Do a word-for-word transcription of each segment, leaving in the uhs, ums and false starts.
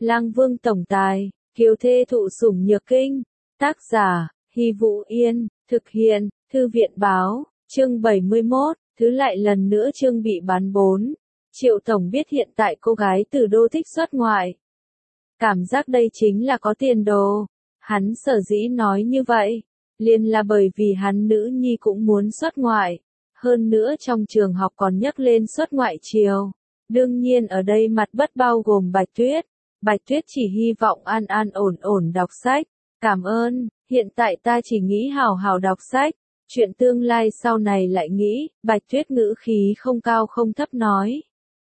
Lang Vương tổng tài, kiều thê thụ sủng nhược kinh. Tác giả, Hy Vũ Yên, thực hiện, Thư viện báo, chương bảy mươi mốt, thứ lại lần nữa chương bị bán bốn. Triệu tổng biết hiện tại cô gái từ đô thích xuất ngoại. Cảm giác đây chính là có tiền đồ. Hắn sở dĩ nói như vậy, liền là bởi vì hắn nữ nhi cũng muốn xuất ngoại. Hơn nữa trong trường học còn nhắc lên xuất ngoại chiều. Đương nhiên ở đây mặt bất bao gồm Bạch Tuyết. Bạch Tuyết chỉ hy vọng an an ổn ổn đọc sách. Cảm ơn, hiện tại ta chỉ nghĩ hào hào đọc sách. Chuyện tương lai sau này lại nghĩ, Bạch Tuyết ngữ khí không cao không thấp nói.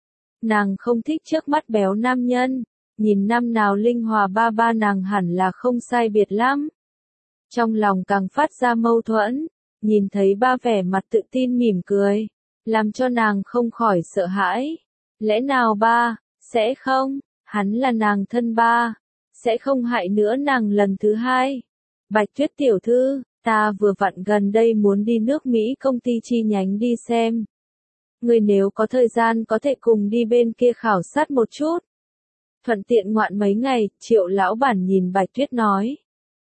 Nàng không thích trước mắt béo nam nhân. Nhìn năm nào Linh Hòa ba ba nàng hẳn là không sai biệt lắm. Trong lòng càng phát ra mâu thuẫn. Nhìn thấy ba vẻ mặt tự tin mỉm cười. Làm cho nàng không khỏi sợ hãi. Lẽ nào ba, sẽ không, hắn là nàng thân ba. Sẽ không hại nữa nàng lần thứ hai. Bạch Tuyết tiểu thư, ta vừa vặn gần đây muốn đi nước Mỹ công ty chi nhánh đi xem. Người nếu có thời gian có thể cùng đi bên kia khảo sát một chút. Thuận tiện ngoạn mấy ngày, Triệu lão bản nhìn Bạch Tuyết nói.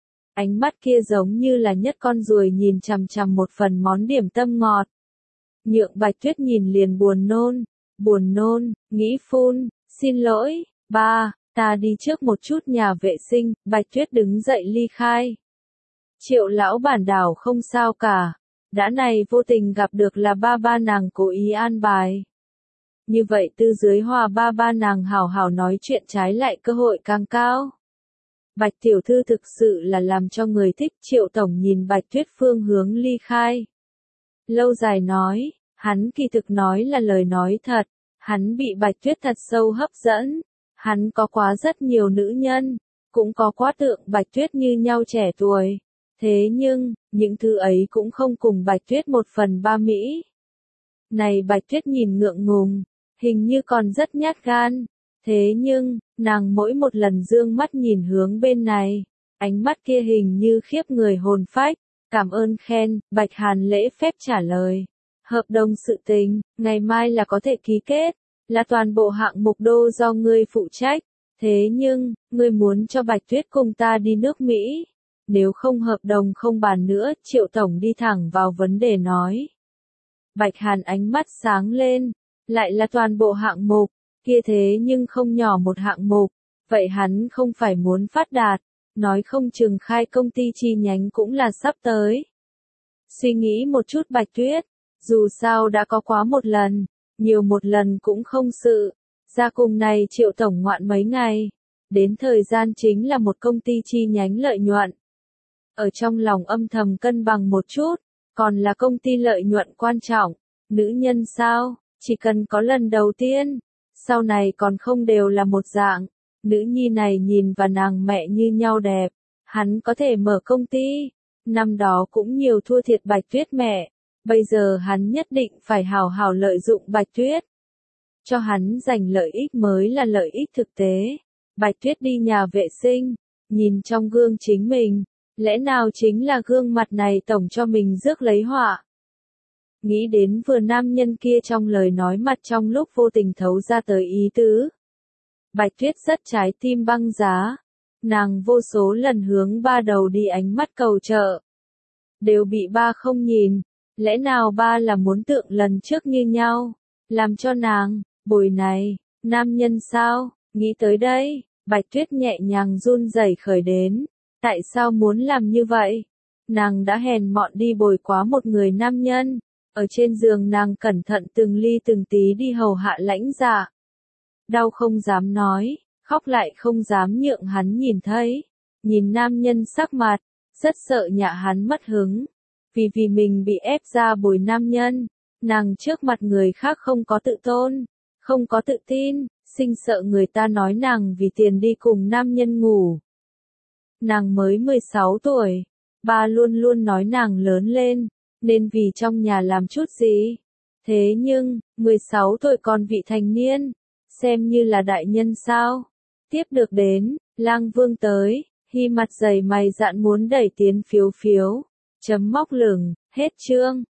Ánh mắt kia giống như là nhất con ruồi nhìn chằm chằm một phần món điểm tâm ngọt. Nhượng Bạch Tuyết nhìn liền buồn nôn, buồn nôn, nghĩ phun, xin lỗi, ba, ta đi trước một chút nhà vệ sinh, Bạch Tuyết đứng dậy ly khai. Triệu lão bản đảo không sao cả, đã này vô tình gặp được là ba ba nàng cố ý an bài. Như vậy tư dưới hòa ba ba nàng hào hào nói chuyện trái lại cơ hội càng cao. Bạch tiểu thư thực sự là làm cho người thích. Triệu tổng nhìn Bạch Tuyết phương hướng ly khai. Lâu dài nói, hắn kỳ thực nói là lời nói thật, hắn bị Bạch Tuyết thật sâu hấp dẫn, hắn có quá rất nhiều nữ nhân, cũng có quá tượng Bạch Tuyết như nhau trẻ tuổi, thế nhưng, những thứ ấy cũng không cùng Bạch Tuyết một phần ba Mỹ. Này Bạch Tuyết nhìn ngượng ngùng, hình như còn rất nhát gan. Thế nhưng, nàng mỗi một lần dương mắt nhìn hướng bên này, ánh mắt kia hình như khiếp người hồn phách. Cảm ơn khen, Bạch Hàn lễ phép trả lời. Hợp đồng sự tình, ngày mai là có thể ký kết, là toàn bộ hạng mục đô do ngươi phụ trách. Thế nhưng, ngươi muốn cho Bạch Tuyết cùng ta đi nước Mỹ. Nếu không hợp đồng không bàn nữa, Triệu tổng đi thẳng vào vấn đề nói. Bạch Hàn ánh mắt sáng lên, lại là toàn bộ hạng mục. Kia thế nhưng không nhỏ một hạng mục, vậy hắn không phải muốn phát đạt, nói không chừng khai công ty chi nhánh cũng là sắp tới. Suy nghĩ một chút Bạch Tuyết, dù sao đã có quá một lần, nhiều một lần cũng không sự, ra cùng này Triệu tổng ngoạn mấy ngày, đến thời gian chính là một công ty chi nhánh lợi nhuận. Ở trong lòng âm thầm cân bằng một chút, còn là công ty lợi nhuận quan trọng, nữ nhân sao, chỉ cần có lần đầu tiên. Sau này còn không đều là một dạng, nữ nhi này nhìn và nàng mẹ như nhau đẹp, hắn có thể mở công ty, năm đó cũng nhiều thua thiệt Bạch Tuyết mẹ, bây giờ hắn nhất định phải hào hào lợi dụng Bạch Tuyết. Cho hắn giành lợi ích mới là lợi ích thực tế. Bạch Tuyết đi nhà vệ sinh, nhìn trong gương chính mình, lẽ nào chính là gương mặt này tổng cho mình rước lấy họa. Nghĩ đến vừa nam nhân kia trong lời nói mặt trong lúc vô tình thấu ra tới ý tứ. Bạch Tuyết rất trái tim băng giá. Nàng vô số lần hướng ba đầu đi ánh mắt cầu trợ. Đều bị ba không nhìn. Lẽ nào ba là muốn tượng lần trước như nhau. Làm cho nàng, bồi này, nam nhân sao, nghĩ tới đây, Bạch Tuyết nhẹ nhàng run rẩy khởi đến. Tại sao muốn làm như vậy? Nàng đã hèn mọn đi bồi quá một người nam nhân. Ở trên giường nàng cẩn thận từng ly từng tí đi hầu hạ lãnh dạ. Đau không dám nói, khóc lại không dám nhượng hắn nhìn thấy. Nhìn nam nhân sắc mặt, rất sợ nhạ hắn mất hứng. Vì vì mình bị ép ra bồi nam nhân, nàng trước mặt người khác không có tự tôn, không có tự tin, sinh sợ người ta nói nàng vì tiền đi cùng nam nhân ngủ. Nàng mới mười sáu tuổi, ba luôn luôn nói nàng lớn lên. Nên vì trong nhà làm chút gì. Thế nhưng, mười sáu tuổi còn vị thành niên, xem như là đại nhân sao. Tiếp được đến, Lang Vương tới, Hy mặt dày mày dạn muốn đẩy tiến phiếu phiếu. Chấm móc lửng, hết chương.